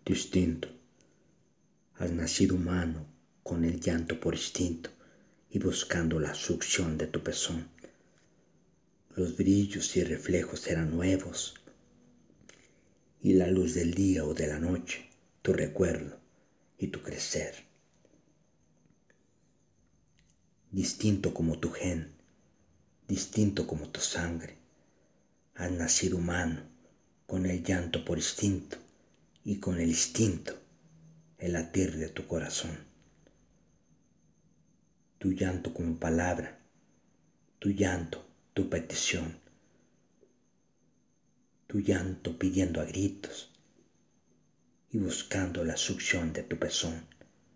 distinto. Has nacido humano con el llanto por instinto y buscando la succión de tu pezón. Los brillos y reflejos eran nuevos y la luz del día o de la noche, tu recuerdo y tu crecer. Distinto como tu gen, distinto como tu sangre, has nacido humano con el llanto por instinto y con el instinto el latir de tu corazón. Tu llanto como palabra, tu llanto, tu petición, tu llanto pidiendo a gritos y buscando la succión de tu pezón.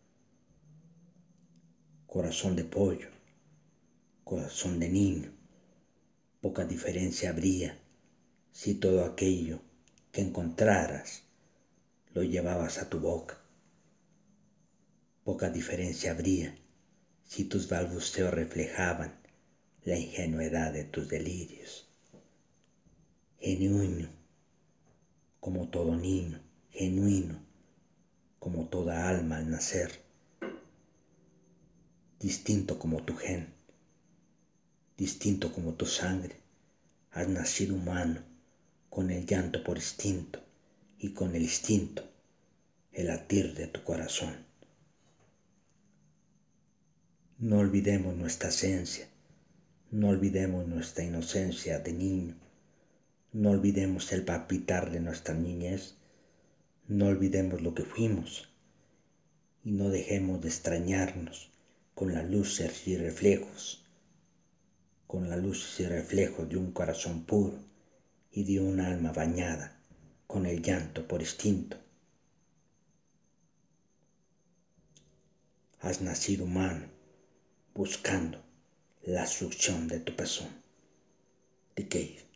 Corazón de pollo, corazón de niño, poca diferencia habría si todo aquello que encontraras lo llevabas a tu boca. Poca diferencia habría si tus balbuceos reflejaban la ingenuidad de tus delirios. Genuino como todo niño, genuino como toda alma al nacer, distinto como tu gen, distinto como tu sangre, has nacido humano con el llanto por instinto y con el instinto el latir de tu corazón. No olvidemos nuestra esencia, no olvidemos nuestra inocencia de niño, no olvidemos el palpitar de nuestra niñez, no olvidemos lo que fuimos y no dejemos de extrañarnos con las luces y reflejos, con las luces y reflejos de un corazón puro y de un alma bañada con el llanto por instinto. Has nacido humano buscando la succión de tu pezón. The Cave.